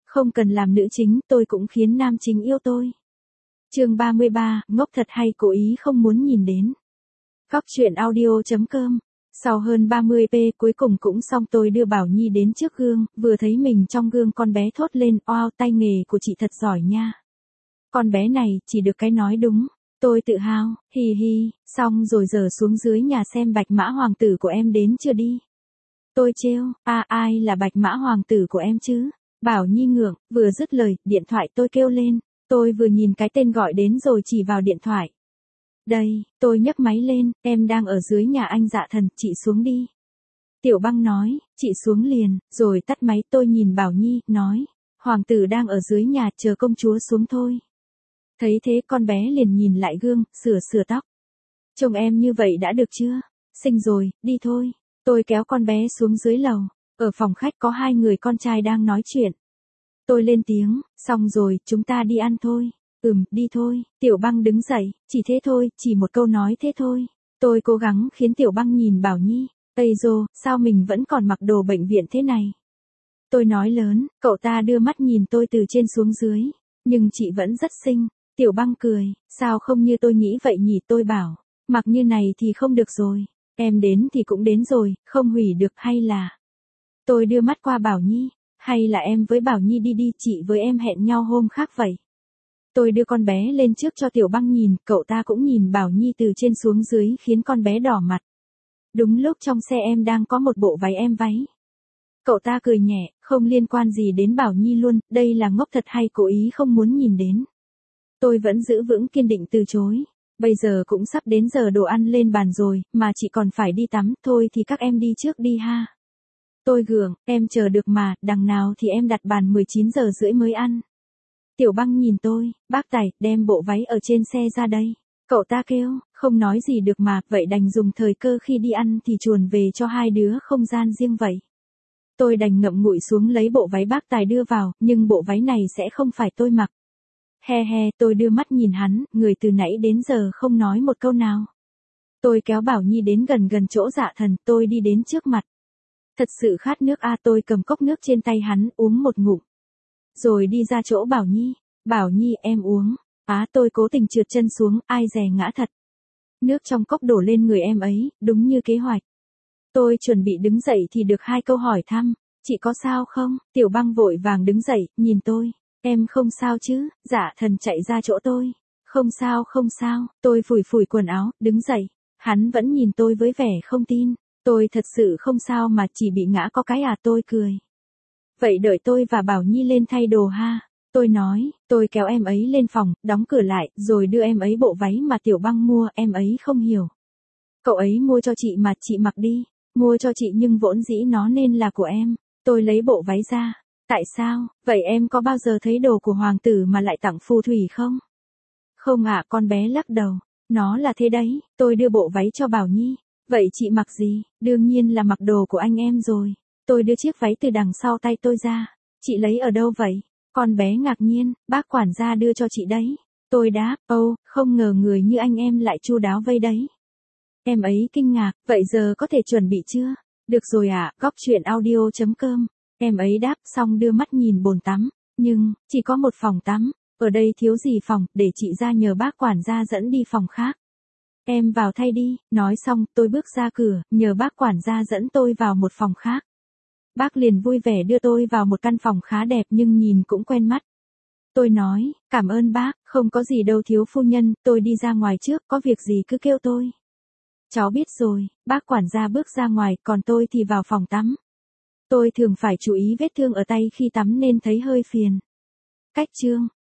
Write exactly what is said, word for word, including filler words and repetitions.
Không cần làm nữ chính, tôi cũng khiến nam chính yêu tôi. Chương ba mươi ba, ngốc thật hay cố ý không muốn nhìn đến. Góc truyện audio chấm com. Sau hơn ba mươi p cuối cùng cũng xong, tôi đưa Bảo Nhi đến trước gương, vừa thấy mình trong gương con bé thốt lên, oao, tay nghề của chị thật giỏi nha. Con bé này, chỉ được cái nói đúng. Tôi tự hào, hì hì, xong rồi giờ xuống dưới nhà xem bạch mã hoàng tử của em đến chưa đi. Tôi trêu, a ai là bạch mã hoàng tử của em chứ? Bảo Nhi ngượng, vừa dứt lời, điện thoại tôi kêu lên. Tôi vừa nhìn cái tên gọi đến rồi chỉ vào điện thoại. Đây, tôi nhấc máy lên, em đang ở dưới nhà anh Dạ Thần, chị xuống đi. Tiểu Băng nói, chị xuống liền, rồi tắt máy. Tôi nhìn Bảo Nhi, nói, hoàng tử đang ở dưới nhà, chờ công chúa xuống thôi. Thấy thế con bé liền nhìn lại gương, sửa sửa tóc. Trông em như vậy đã được chưa? Xinh rồi, đi thôi. Tôi kéo con bé xuống dưới lầu. Ở phòng khách có hai người con trai đang nói chuyện. Tôi lên tiếng, xong rồi, chúng ta đi ăn thôi. Ừm, đi thôi. Tiểu Băng đứng dậy, chỉ thế thôi, chỉ một câu nói thế thôi. Tôi cố gắng khiến Tiểu Băng nhìn Bảo Nhi. Ây dô, sao mình vẫn còn mặc đồ bệnh viện thế này? Tôi nói lớn, cậu ta đưa mắt nhìn tôi từ trên xuống dưới. Nhưng chị vẫn rất xinh. Tiểu Băng cười, sao không như tôi nghĩ vậy nhỉ? Tôi bảo, mặc như này thì không được rồi. Em đến thì cũng đến rồi, không hủy được hay là... Tôi đưa mắt qua Bảo Nhi, hay là em với Bảo Nhi đi đi, chị với em hẹn nhau hôm khác vậy. Tôi đưa con bé lên trước cho Tiểu Băng nhìn, cậu ta cũng nhìn Bảo Nhi từ trên xuống dưới khiến con bé đỏ mặt. Đúng lúc trong xe em đang có một bộ váy em váy. Cậu ta cười nhẹ, không liên quan gì đến Bảo Nhi luôn, đây là ngốc thật hay cố ý không muốn nhìn đến. Tôi vẫn giữ vững kiên định từ chối. Bây giờ cũng sắp đến giờ đồ ăn lên bàn rồi, mà chị còn phải đi tắm, thôi thì các em đi trước đi ha. Tôi gượng, em chờ được mà, đằng nào thì em đặt bàn mười chín giờ rưỡi mới ăn. Tiểu Băng nhìn tôi, bác Tài, đem bộ váy ở trên xe ra đây. Cậu ta kêu, không nói gì được mà, vậy đành dùng thời cơ khi đi ăn thì chuồn về cho hai đứa không gian riêng vậy. Tôi đành ngậm ngùi xuống lấy bộ váy bác Tài đưa vào, nhưng bộ váy này sẽ không phải tôi mặc. He he, tôi đưa mắt nhìn hắn, người từ nãy đến giờ không nói một câu nào. Tôi kéo Bảo Nhi đến gần gần chỗ Dạ Thần, tôi đi đến trước mặt. Thật sự khát nước a, tôi cầm cốc nước trên tay hắn, uống một ngụm. Rồi đi ra chỗ Bảo Nhi, Bảo Nhi em uống. Á, tôi cố tình trượt chân xuống, ai dè ngã thật. Nước trong cốc đổ lên người em ấy, đúng như kế hoạch. Tôi chuẩn bị đứng dậy thì được hai câu hỏi thăm, chị có sao không? Tiểu Băng vội vàng đứng dậy, nhìn tôi. Em không sao chứ? Dạ Thần chạy ra chỗ tôi. Không sao không sao, tôi phủi phủi quần áo, đứng dậy. Hắn vẫn nhìn tôi với vẻ không tin. Tôi thật sự không sao mà chỉ bị ngã có cái à, tôi cười. Vậy đợi tôi và Bảo Nhi lên thay đồ ha. Tôi nói, tôi kéo em ấy lên phòng, đóng cửa lại, rồi đưa em ấy bộ váy mà Tiểu Băng mua, em ấy không hiểu. Cậu ấy mua cho chị mà, chị mặc đi. Mua cho chị nhưng vốn dĩ nó nên là của em. Tôi lấy bộ váy ra. Tại sao, vậy em có bao giờ thấy đồ của hoàng tử mà lại tặng phù thủy không? Không ạ, con bé lắc đầu. Nó là thế đấy, tôi đưa bộ váy cho Bảo Nhi. Vậy chị mặc gì? Đương nhiên là mặc đồ của anh em rồi. Tôi đưa chiếc váy từ đằng sau tay tôi ra. Chị lấy ở đâu vậy? Con bé ngạc nhiên, bác quản gia đưa cho chị đấy. Tôi đáp, âu, không ngờ người như anh em lại chu đáo vây đấy. Em ấy kinh ngạc, vậy giờ có thể chuẩn bị chưa? Được rồi ạ, à, góc truyện audio chấm com. Em ấy đáp xong đưa mắt nhìn bồn tắm. Nhưng, chỉ có một phòng tắm. Ở đây thiếu gì phòng, để chị ra nhờ bác quản gia dẫn đi phòng khác. Em vào thay đi, nói xong, tôi bước ra cửa, nhờ bác quản gia dẫn tôi vào một phòng khác. Bác liền vui vẻ đưa tôi vào một căn phòng khá đẹp nhưng nhìn cũng quen mắt. Tôi nói, cảm ơn bác, không có gì đâu thiếu phu nhân, tôi đi ra ngoài trước, có việc gì cứ kêu tôi. Cháu biết rồi, bác quản gia bước ra ngoài, còn tôi thì vào phòng tắm. Tôi thường phải chú ý vết thương ở tay khi tắm nên thấy hơi phiền. Cách chương